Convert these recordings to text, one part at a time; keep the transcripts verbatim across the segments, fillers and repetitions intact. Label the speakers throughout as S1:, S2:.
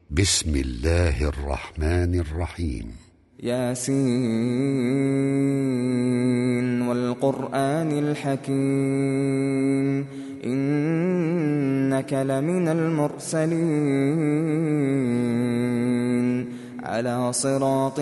S1: بسم الله الرحمن الرحيم.
S2: ياسين والقرآن الحكيم إنك لمن المرسلين على صراط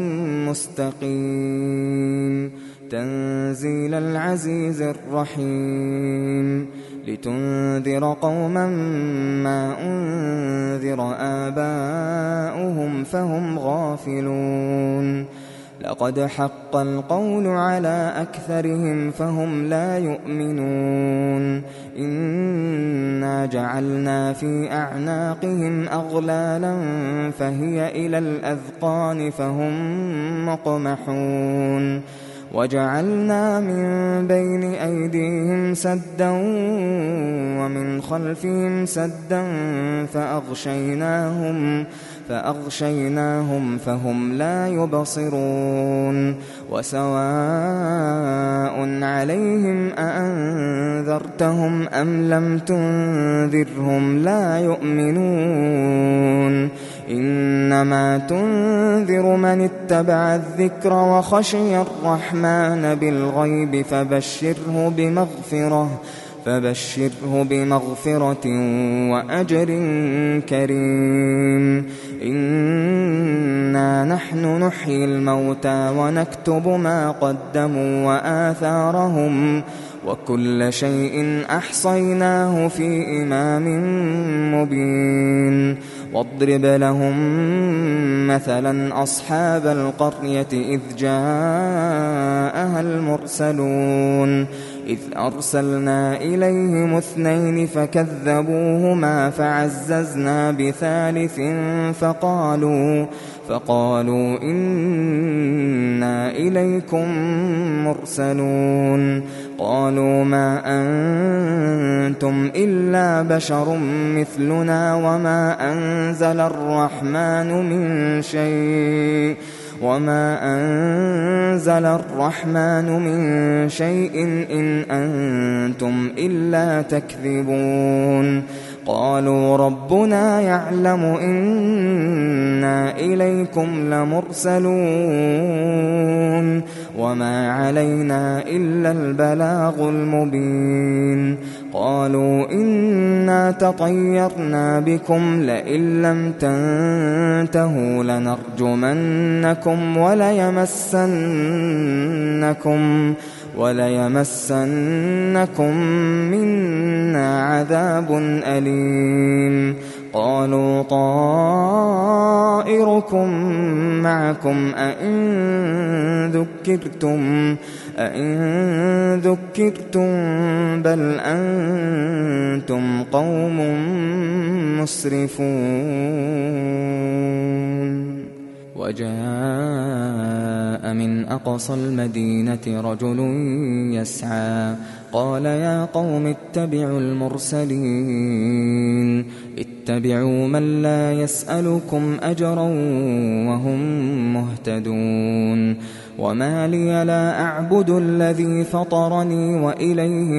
S2: مستقيم تنزيل العزيز الرحيم لتنذر قوما ما أنذر آباؤهم فهم غافلون لقد حق القول على أكثرهم فهم لا يؤمنون إنا جعلنا في أعناقهم أغلالا فهي إلى الأذقان فهم مقمحون وجعلنا من بين أيديهم سدا ومن خلفهم سدا فأغشيناهم فأغشيناهم فهم لا يبصرون وسواء عليهم أأنذرتهم أم لم تنذرهم لا يؤمنون إنما تنذر من اتبع الذكر وخشي الرحمن بالغيب فبشره بمغفرة فبشره بمغفرة وأجر كريم إنا نحن نحيي الموتى ونكتب ما قدموا وآثارهم وكل شيء أحصيناه في إمام مبين واضرب لهم مثلا أصحاب القرية إذ جاءها المرسلون إذ أرسلنا إليهم اثنين فكذبوهما فعززنا بثالث فقالوا فقالوا إنا إليكم مرسلون قالوا ما أنتم إلا بشر مثلنا وما أنزل الرحمن من شيء وما أنزل الرحمن من شيء إن أنتم إلا تكذبون قالوا ربنا يعلم إنا إليكم لمرسلون وما علينا إلا البلاغ المبين قالوا إنا تطيرنا بكم لئن لم تنتهوا لنرجمنكم وليمسنكم وليمسنكم منا عذاب أليم قالوا طائركم معكم أئن ذكرتم أئن ذكرتم بل أنتم قوم مسرفون وجاء من أقصى المدينة رجل يسعى قال يا قوم اتبعوا المرسلين اتبعوا من لا يسألكم أجرا وهم مهتدون وما لي لا أعبد الذي فطرني وإليه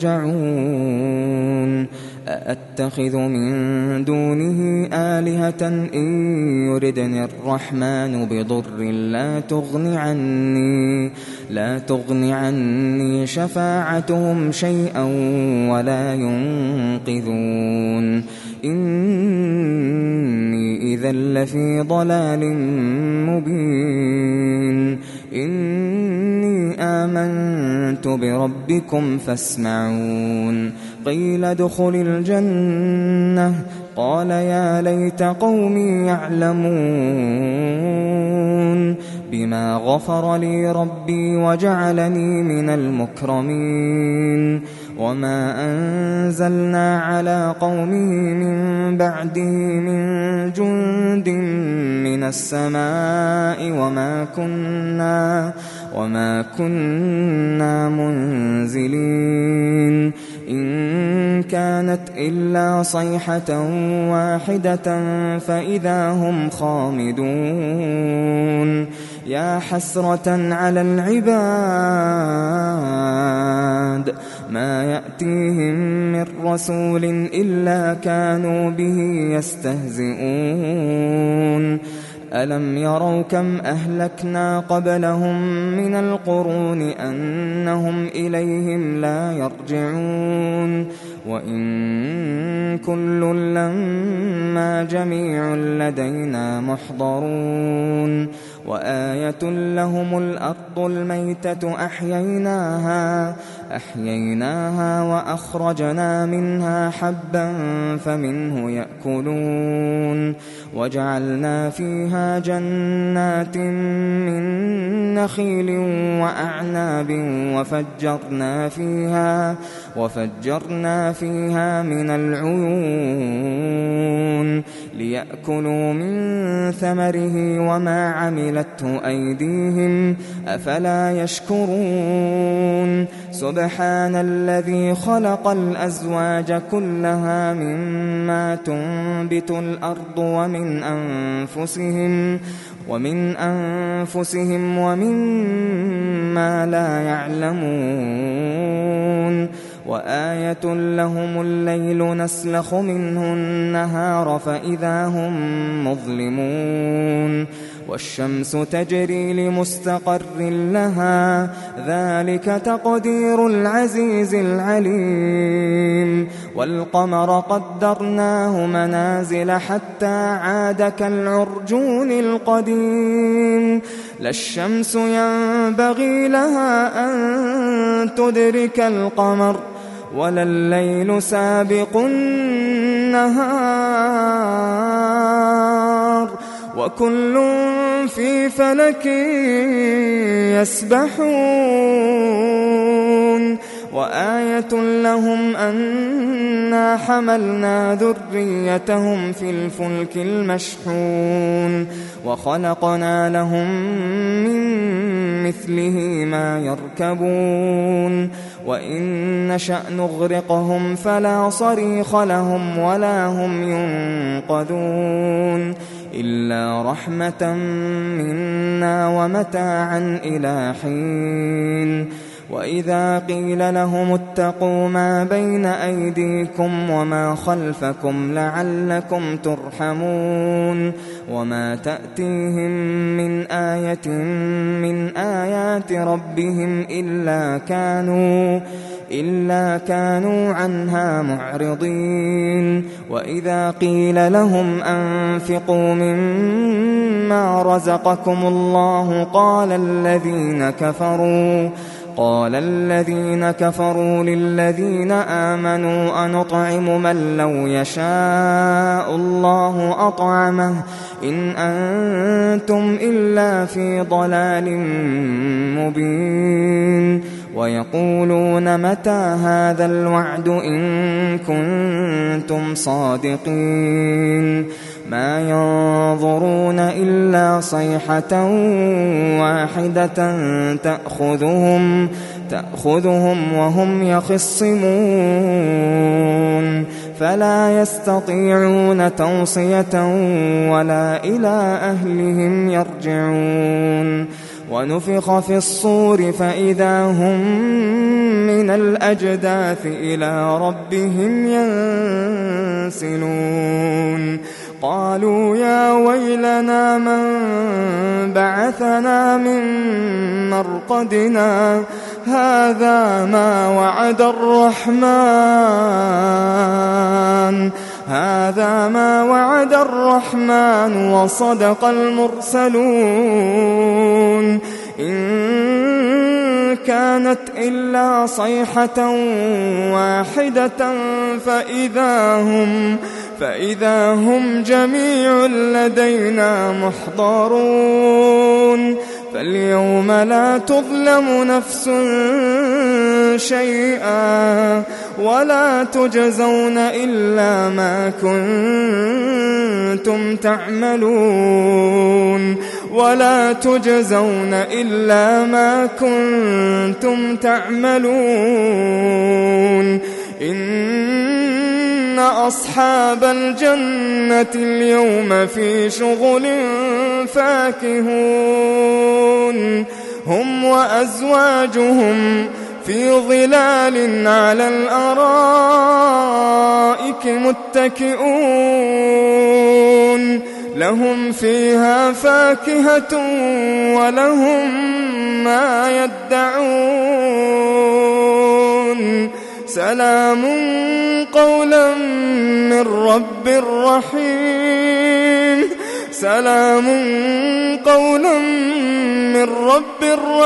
S2: ترجعون أأتخذ من دونه آلهة إن يردني الرحمن بضر لا تغن عني لا تغن عني شفاعتهم شيئا ولا ينقذون إني إذا لفي ضلال مبين إني آمنت بربكم فاسمعون قيل ادخل الجنة قال يا ليت قومي يعلمون بما غفر لي ربي وجعلني من المكرمين وما أنزلنا على قومه من بعده من جند من السماء وما كنا وما كنا منزلين إن كانت إلا صيحة واحدة فإذا هم خامدون يا حسرة على العباد ما يأتيهم من رسول إلا كانوا به يستهزئون ألم يروا كم أهلكنا قبلهم من القرون أنهم إليهم لا يرجعون وإن كل لما جميع لدينا محضرون وآية لهم الأرض الميتة أحييناها أحييناها وأخرجنا منها حبا فمنه يأكلون وجعلنا فيها جنات من نخيل وأعناب وفجرنا فيها وفجرنا فيها من العيون ليأكلوا من ثمره وما عملته أيديهم أفلا يشكرون سبحان الذي خلق الأزواج كلها مما تنبت الأرض ومن أنفسهم ومن أنفسهم ومما لا يعلمون وآية لهم الليل نسلخ منه النهار فإذا هم مظلمون والشمس تجري لمستقر لها ذلك تقدير العزيز العليم والقمر قدرناه منازل حتى عاد كالعرجون القديم لا الشمس ينبغي لها أن تدرك القمر ولا الليل سابق النهار وكل في فلك يسبحون وآية لهم أنا حملنا ذريتهم في الفلك المشحون وخلقنا لهم من مثله ما يركبون وإن نشأ نغرقهم فلا صريخ لهم ولا هم ينقذون إلا رحمة منا ومتاعا إلى حين وإذا قيل لهم اتقوا ما بين أيديكم وما خلفكم لعلكم ترحمون وما تأتيهم من آية من آيات ربهم إلا كانوا إلا كانوا عنها معرضين وإذا قيل لهم أنفقوا مما رزقكم الله قال الذين كفروا قال الذين كفروا للذين آمنوا أنطعم من لو يشاء الله أطعمه إن أنتم إلا في ضلال مبين ويقولون متى هذا الوعد إن كنتم صادقين ما ينظرون إلا صيحة واحدة تأخذهم تأخذهم وهم يخصمون فلا يستطيعون توصية ولا إلى أهلهم يرجعون ونفخ في الصور فإذا هم من الأجداث إلى ربهم ينسلون قالوا يا ويلنا من بعثنا من مرقدنا هذا ما وعد الرحمن هذا ما وعد الرحمن وصدق المرسلون إن كانت إلا صيحة واحدة فإذا هم فإذا هم جميع لدينا محضرون فاليوم لا تظلم نفس شيئا ولا تجزون إلا ما كنتم تعملون ولا تجزون إلا ما كنتم تعملون إن أصحاب الجنة اليوم في شغل فاكهون هم وأزواجهم في ظلال على الأرائك متكئون لهم فيها فاكهة ولهم ما يدعون سلام قولا من رب رحيم سلام قولا من رب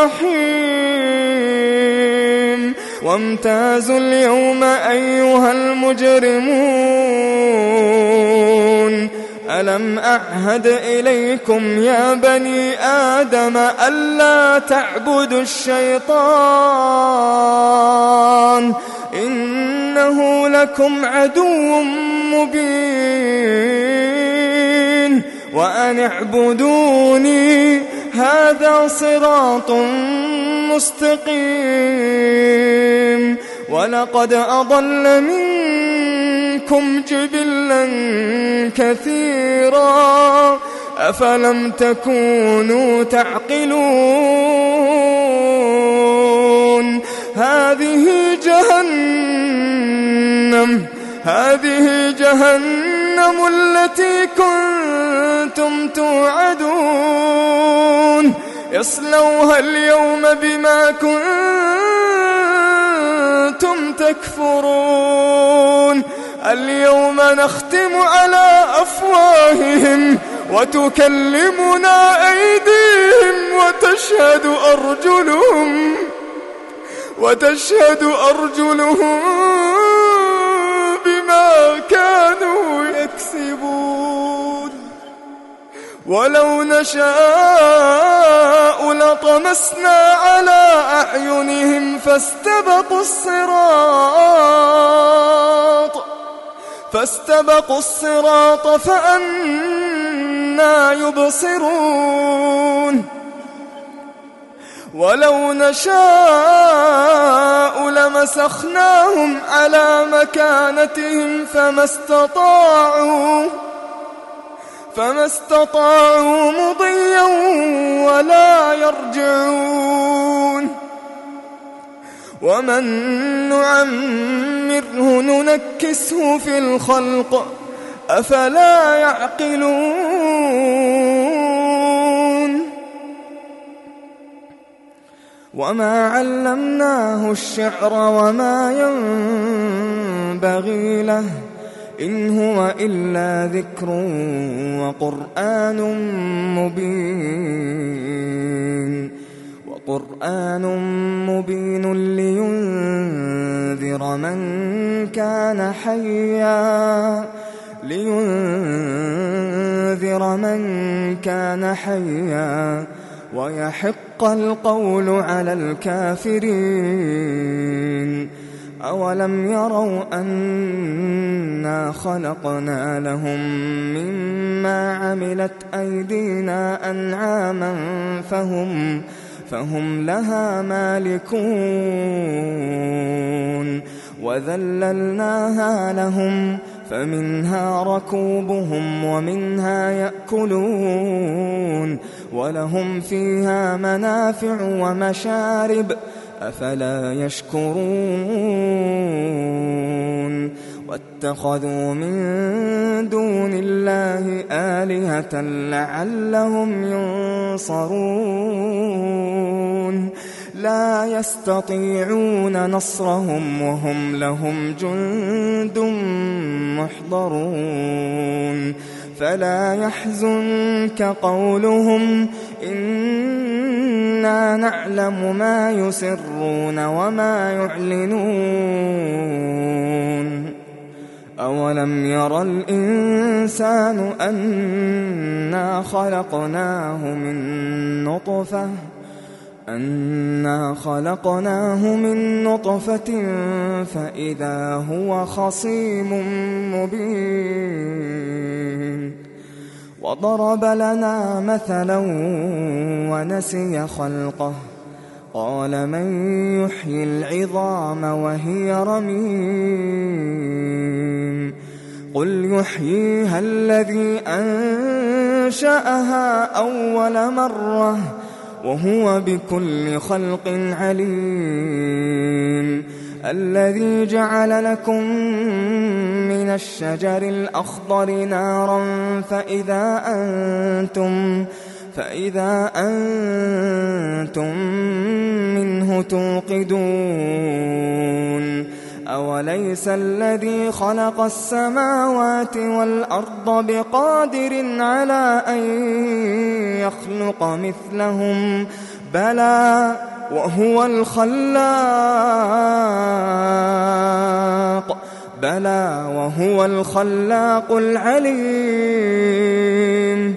S2: رحيم وامتازوا اليوم أيها المجرمون ألم أعهد إليكم يا بني آدم ألا تعبدوا الشيطان إنه لكم عدو مبين وأن اعبدوني هذا صراط مستقيم ولقد أضل منكم جبلا كثيرا أفلم تكونوا تعقلون هذه جهنم هذه جهنم التي كنتم توعدون اصلوها اليوم بما كنتم تكفرون اليوم نختم على أفواههم وتكلمنا أيديهم وتشهد أرجلهم وتشهد أرجلهم بما كانوا يكسبون ولو نشاء لطمسنا على أعينهم فاستبقوا الصراط فاستبقوا الصراط فأنى يبصرون ولو نشاء لمسخناهم على مكانتهم فما استطاعوا فما استطاعوا مضيا ولا يرجعون ومن نعمره ننكسه في الخلق أفلا يعقلون وما علمناه الشعر وما ينبغي له إن هو إلا ذكر وقرآن مبين وقرآن مبين لينذر من كان حيا لينذر من كان حيا ويحق القول على الكافرين أولم يروا أنا خلقنا لهم مما عملت أيدينا أنعاما فهم فهم لها مالكون وذللناها لهم فمنها ركوبهم ومنها يأكلون ولهم فيها منافع ومشارب أفلا يشكرون واتخذوا من دون الله آلهة لعلهم ينصرون لا يستطيعون نصرهم وهم لهم جند محضرون فلا يحزنك قولهم إنا نعلم ما يسرون وما يعلنون أولم يرى الإنسان أنا خلقناه من نطفة أنا خلقناه من نطفة فإذا هو خصيم مبين وضرب لنا مثلا ونسي خلقه قال من يحيي العظام وهي رميم قل يحييها الذي أنشأها أول مرة وهو بكل خلق عليم الذي جعل لكم من الشجر الأخضر نارا فإذا أنتم فإذا أنتم منه توقدون أوليس الذي خلق السماوات والأرض بقادر على أن يخلق مثلهم بلى وهو الخلاق بلى وهو الخلاق العليم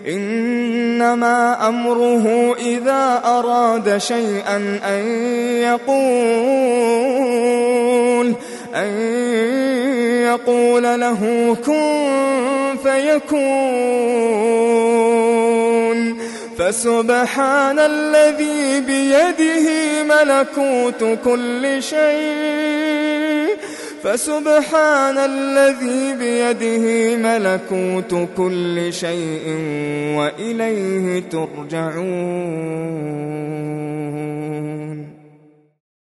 S2: إنما أمره إذا أراد شيئا أن يقول أن يقول له كن فيكون فسبحان الذي بيده ملكوت كل شيء فسبحان الذي بيده ملكوت كل شيء وإليه ترجعون.